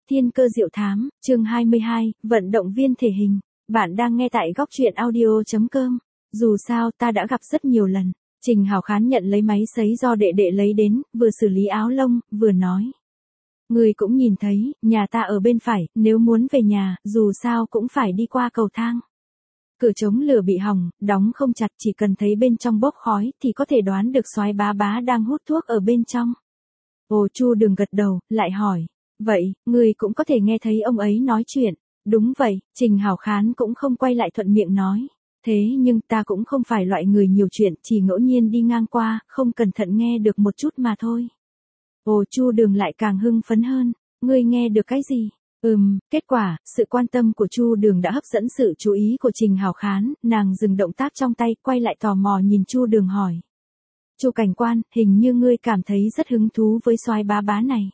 Thiên cơ diệu thám, chương 22, vận động viên thể hình. Bạn đang nghe tại góc truyện audio.com. Dù sao ta đã gặp rất nhiều lần. Trình Hảo Khán nhận lấy máy sấy do đệ đệ lấy đến, vừa xử lý áo lông, vừa nói. Người cũng nhìn thấy, nhà ta ở bên phải, nếu muốn về nhà, dù sao cũng phải đi qua cầu thang. Cửa chống lửa bị hỏng, đóng không chặt, chỉ cần thấy bên trong bốc khói thì có thể đoán được soái bá bá đang hút thuốc ở bên trong. Ồ, Chu Đường gật đầu, lại hỏi. Vậy, người cũng có thể nghe thấy ông ấy nói chuyện. Đúng vậy, Trình Hảo Khán cũng không quay lại thuận miệng nói. Thế nhưng ta cũng không phải loại người nhiều chuyện, chỉ ngẫu nhiên đi ngang qua, không cẩn thận nghe được một chút mà thôi. Ồ, Chu Đường lại càng hưng phấn hơn. Ngươi nghe được cái gì? Kết quả, sự quan tâm của Chu Đường đã hấp dẫn sự chú ý của Trình Hảo Khán, nàng dừng động tác trong tay, quay lại tò mò nhìn Chu Đường hỏi. Chu cảnh quan, hình như ngươi cảm thấy rất hứng thú với soái bá bá này.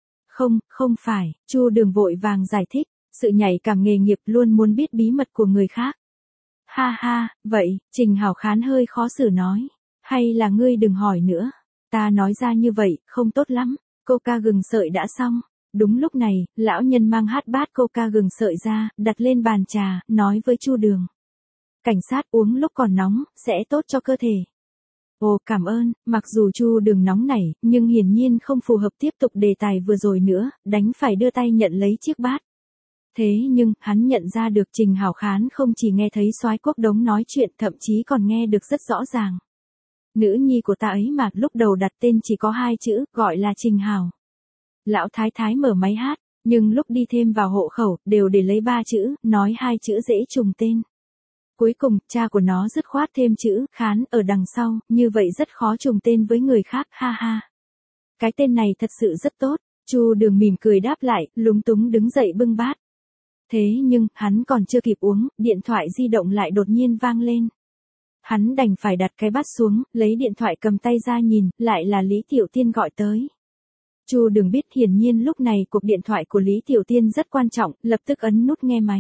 Không phải, Chu Đường vội vàng giải thích, sự nhạy cảm nghề nghiệp luôn muốn biết bí mật của người khác. Ha ha, vậy, Trình Hảo Khán hơi khó xử nói, hay là ngươi đừng hỏi nữa, ta nói ra như vậy, không tốt lắm, coca gừng sợi đã xong. Đúng lúc này, lão nhân mang hát bát coca gừng sợi ra, đặt lên bàn trà, nói với Chu Đường. Cảnh sát uống lúc còn nóng, sẽ tốt cho cơ thể. Ồ, cảm ơn, mặc dù Chu Đường nóng nảy, nhưng hiển nhiên không phù hợp tiếp tục đề tài vừa rồi nữa, đành phải đưa tay nhận lấy chiếc bát. Thế nhưng, hắn nhận ra được Trình Hảo Khán không chỉ nghe thấy soái Quốc Đống nói chuyện, thậm chí còn nghe được rất rõ ràng. Nữ nhi của ta ấy mà lúc đầu đặt tên chỉ có 2 chữ, gọi là Trình Hảo. Lão thái thái mở máy hát, nhưng lúc đi thêm vào hộ khẩu, đều để lấy 3 chữ, nói 2 chữ dễ trùng tên. Cuối cùng, cha của nó dứt khoát thêm chữ Khán ở đằng sau, như vậy rất khó trùng tên với người khác, ha ha. Cái tên này thật sự rất tốt, Chu Đường mỉm cười đáp lại, lúng túng đứng dậy bưng bát. Thế nhưng, hắn còn chưa kịp uống, điện thoại di động lại đột nhiên vang lên. Hắn đành phải đặt cái bát xuống, lấy điện thoại cầm tay ra nhìn, lại là Lý Tiểu Tiên gọi tới. Chu Đường biết hiển nhiên lúc này cuộc điện thoại của Lý Tiểu Tiên rất quan trọng, lập tức ấn nút nghe máy.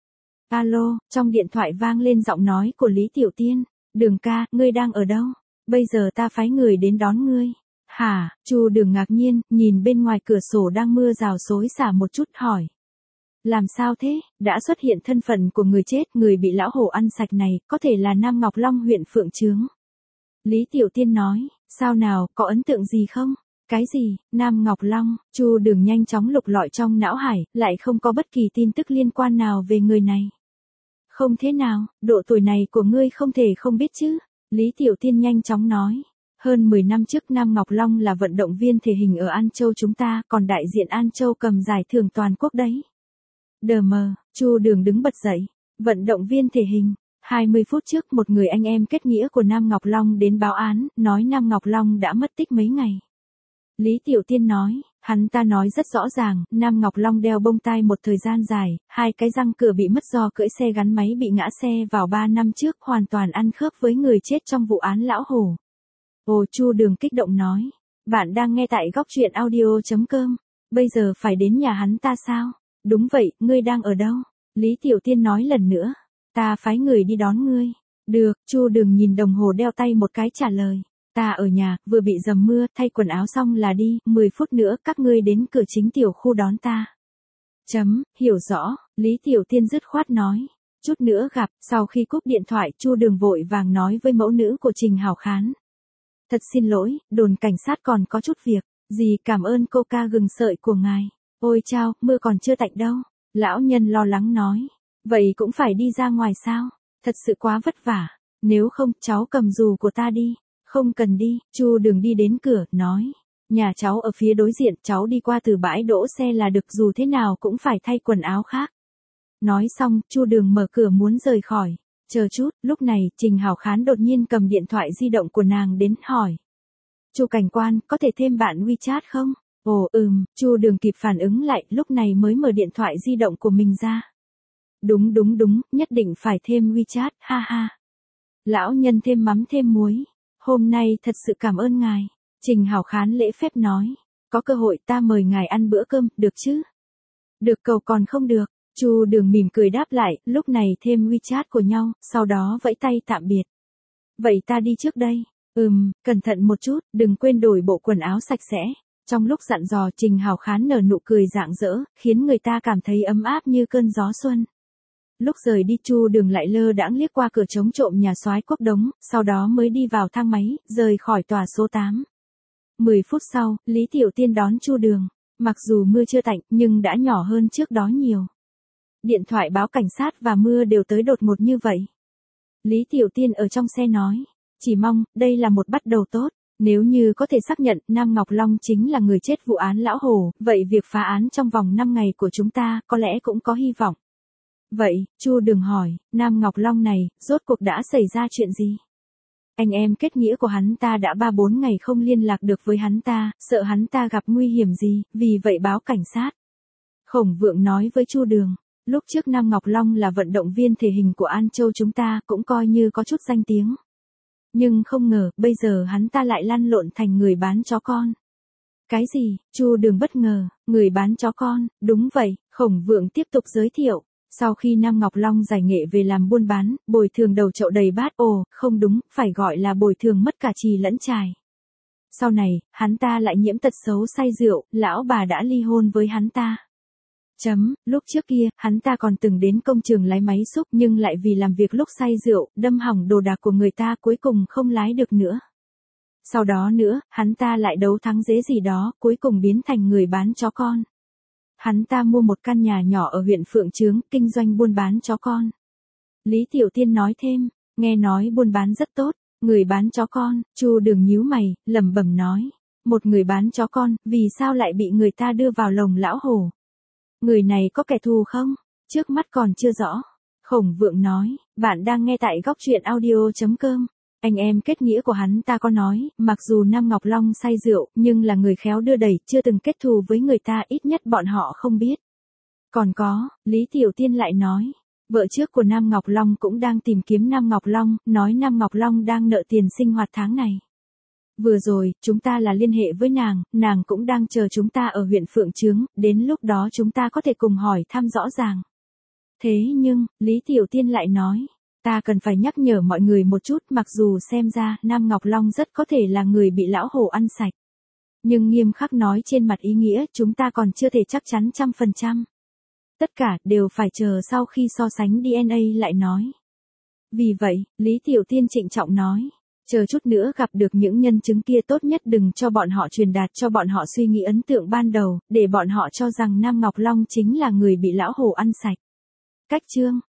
Alo, trong điện thoại vang lên giọng nói của Lý Tiểu Tiên. Đường ca, ngươi đang ở đâu? Bây giờ ta phái người đến đón ngươi. Hả? Chu Đường ngạc nhiên, nhìn bên ngoài cửa sổ đang mưa rào xối xả một chút hỏi. Làm sao thế? Đã xuất hiện thân phận của người chết, người bị lão hổ ăn sạch này, có thể là Nam Ngọc Long huyện Phượng Chướng. Lý Tiểu Tiên nói, sao nào, có ấn tượng gì không? Cái gì, Nam Ngọc Long? Chu Đường nhanh chóng lục lọi trong não hải, lại không có bất kỳ tin tức liên quan nào về người này. Không thế nào, độ tuổi này của ngươi không thể không biết chứ. Lý Tiểu Tiên nhanh chóng nói. Hơn 10 năm trước Nam Ngọc Long là vận động viên thể hình ở An Châu chúng ta, còn đại diện An Châu cầm giải thưởng toàn quốc đấy. Đờ mờ, Chu Đường đứng bật dậy. Vận động viên thể hình. 20 phút trước một người anh em kết nghĩa của Nam Ngọc Long đến báo án, nói Nam Ngọc Long đã mất tích mấy ngày. Lý Tiểu Tiên nói, hắn ta nói rất rõ ràng, Nam Ngọc Long đeo bông tai một thời gian dài, 2 cái răng cửa bị mất do cưỡi xe gắn máy bị ngã xe vào 3 năm trước, hoàn toàn ăn khớp với người chết trong vụ án lão hổ. Ồ, Chu Đường kích động nói, bạn đang nghe tại góc truyện audio.com, bây giờ phải đến nhà hắn ta sao? Đúng vậy, ngươi đang ở đâu? Lý Tiểu Tiên nói lần nữa, ta phái người đi đón ngươi. Được, Chu Đường nhìn đồng hồ đeo tay một cái trả lời. Ta ở nhà, vừa bị dầm mưa, thay quần áo xong là đi, 10 phút nữa các ngươi đến cửa chính tiểu khu đón ta. Hiểu rõ, Lý Tiểu Tiên dứt khoát nói. Chút nữa gặp, sau khi cúp điện thoại, Chu Đường vội vàng nói với mẫu nữ của Trình Hảo Khán. Thật xin lỗi, đồn cảnh sát còn có chút việc, gì cảm ơn coca gừng sợi của ngài. Ôi chao, mưa còn chưa tạnh đâu. Lão nhân lo lắng nói. Vậy cũng phải đi ra ngoài sao? Thật sự quá vất vả. Nếu không, cháu cầm dù của ta đi. Không cần đi, Chu Đường đi đến cửa, nói. Nhà cháu ở phía đối diện, cháu đi qua từ bãi đỗ xe là được, dù thế nào cũng phải thay quần áo khác. Nói xong, Chu Đường mở cửa muốn rời khỏi. Chờ chút, lúc này, Trình Hảo Khán đột nhiên cầm điện thoại di động của nàng đến, hỏi. Chu cảnh quan, có thể thêm bạn WeChat không? Ồ, Chu Đường kịp phản ứng lại, lúc này mới mở điện thoại di động của mình ra. Đúng, nhất định phải thêm WeChat, ha ha. Lão nhân thêm mắm thêm muối. Hôm nay thật sự cảm ơn ngài. Trình Hảo Khán lễ phép nói. Có cơ hội ta mời ngài ăn bữa cơm, được chứ? Được, cầu còn không được. Chu Đường mỉm cười đáp lại, lúc này thêm WeChat của nhau, sau đó vẫy tay tạm biệt. Vậy ta đi trước đây. Cẩn thận một chút, đừng quên đổi bộ quần áo sạch sẽ. Trong lúc dặn dò, Trình Hảo Khán nở nụ cười rạng rỡ, khiến người ta cảm thấy ấm áp như cơn gió xuân. Lúc rời đi Chu Đường lại lơ đãng liếc qua cửa chống trộm nhà soái Quốc Đống, sau đó mới đi vào thang máy, rời khỏi tòa số 8. 10 phút sau, Lý Tiểu Tiên đón Chu Đường. Mặc dù mưa chưa tạnh, nhưng đã nhỏ hơn trước đó nhiều. Điện thoại báo cảnh sát và mưa đều tới đột ngột như vậy. Lý Tiểu Tiên ở trong xe nói, chỉ mong, đây là một bắt đầu tốt. Nếu như có thể xác nhận Nam Ngọc Long chính là người chết vụ án Lão Hồ, vậy việc phá án trong vòng 5 ngày của chúng ta có lẽ cũng có hy vọng. Vậy, Chu Đường hỏi, Nam Ngọc Long này, rốt cuộc đã xảy ra chuyện gì? Anh em kết nghĩa của hắn ta đã 3-4 ngày không liên lạc được với hắn ta, sợ hắn ta gặp nguy hiểm gì, vì vậy báo cảnh sát. Khổng Vượng nói với Chu Đường, lúc trước Nam Ngọc Long là vận động viên thể hình của An Châu chúng ta, cũng coi như có chút danh tiếng. Nhưng không ngờ, bây giờ hắn ta lại lăn lộn thành người bán chó con. Cái gì? Chu Đường bất ngờ, người bán chó con, đúng vậy, Khổng Vượng tiếp tục giới thiệu. Sau khi Nam Ngọc Long giải nghệ về làm buôn bán, bồi thường đầu chậu đầy bát, không đúng, phải gọi là bồi thường mất cả chì lẫn chài. Sau này, hắn ta lại nhiễm tật xấu say rượu, lão bà đã ly hôn với hắn ta. Lúc trước kia, hắn ta còn từng đến công trường lái máy xúc nhưng lại vì làm việc lúc say rượu, đâm hỏng đồ đạc của người ta cuối cùng không lái được nữa. Sau đó nữa, hắn ta lại đấu thắng dế gì đó, cuối cùng biến thành người bán chó con. Hắn ta mua một căn nhà nhỏ ở huyện Phượng Chướng, kinh doanh buôn bán chó con. Lý Tiểu Tiên nói thêm, nghe nói buôn bán rất tốt, người bán chó con, Chu Đường nhíu mày, lẩm bẩm nói, một người bán chó con, vì sao lại bị người ta đưa vào lồng Lão Hồ? Người này có kẻ thù không? Trước mắt còn chưa rõ. Khổng Vượng nói, bạn đang nghe tại góc truyện audio.com. Anh em kết nghĩa của hắn ta có nói, mặc dù Nam Ngọc Long say rượu, nhưng là người khéo đưa đẩy, chưa từng kết thù với người ta, ít nhất bọn họ không biết. Còn có, Lý Tiểu Tiên lại nói, vợ trước của Nam Ngọc Long cũng đang tìm kiếm Nam Ngọc Long, nói Nam Ngọc Long đang nợ tiền sinh hoạt tháng này. Vừa rồi, chúng ta là liên hệ với nàng cũng đang chờ chúng ta ở huyện Phượng Chướng, đến lúc đó chúng ta có thể cùng hỏi thăm rõ ràng. Thế nhưng, Lý Tiểu Tiên lại nói, ta cần phải nhắc nhở mọi người một chút, mặc dù xem ra Nam Ngọc Long rất có thể là người bị Lão Hồ ăn sạch. Nhưng nghiêm khắc nói trên mặt ý nghĩa chúng ta còn chưa thể chắc chắn 100%. Tất cả đều phải chờ sau khi so sánh DNA lại nói. Vì vậy, Lý Tiểu Tiên trịnh trọng nói, chờ chút nữa gặp được những nhân chứng kia tốt nhất đừng cho bọn họ truyền đạt cho bọn họ suy nghĩ ấn tượng ban đầu, để bọn họ cho rằng Nam Ngọc Long chính là người bị Lão Hồ ăn sạch. Cách chương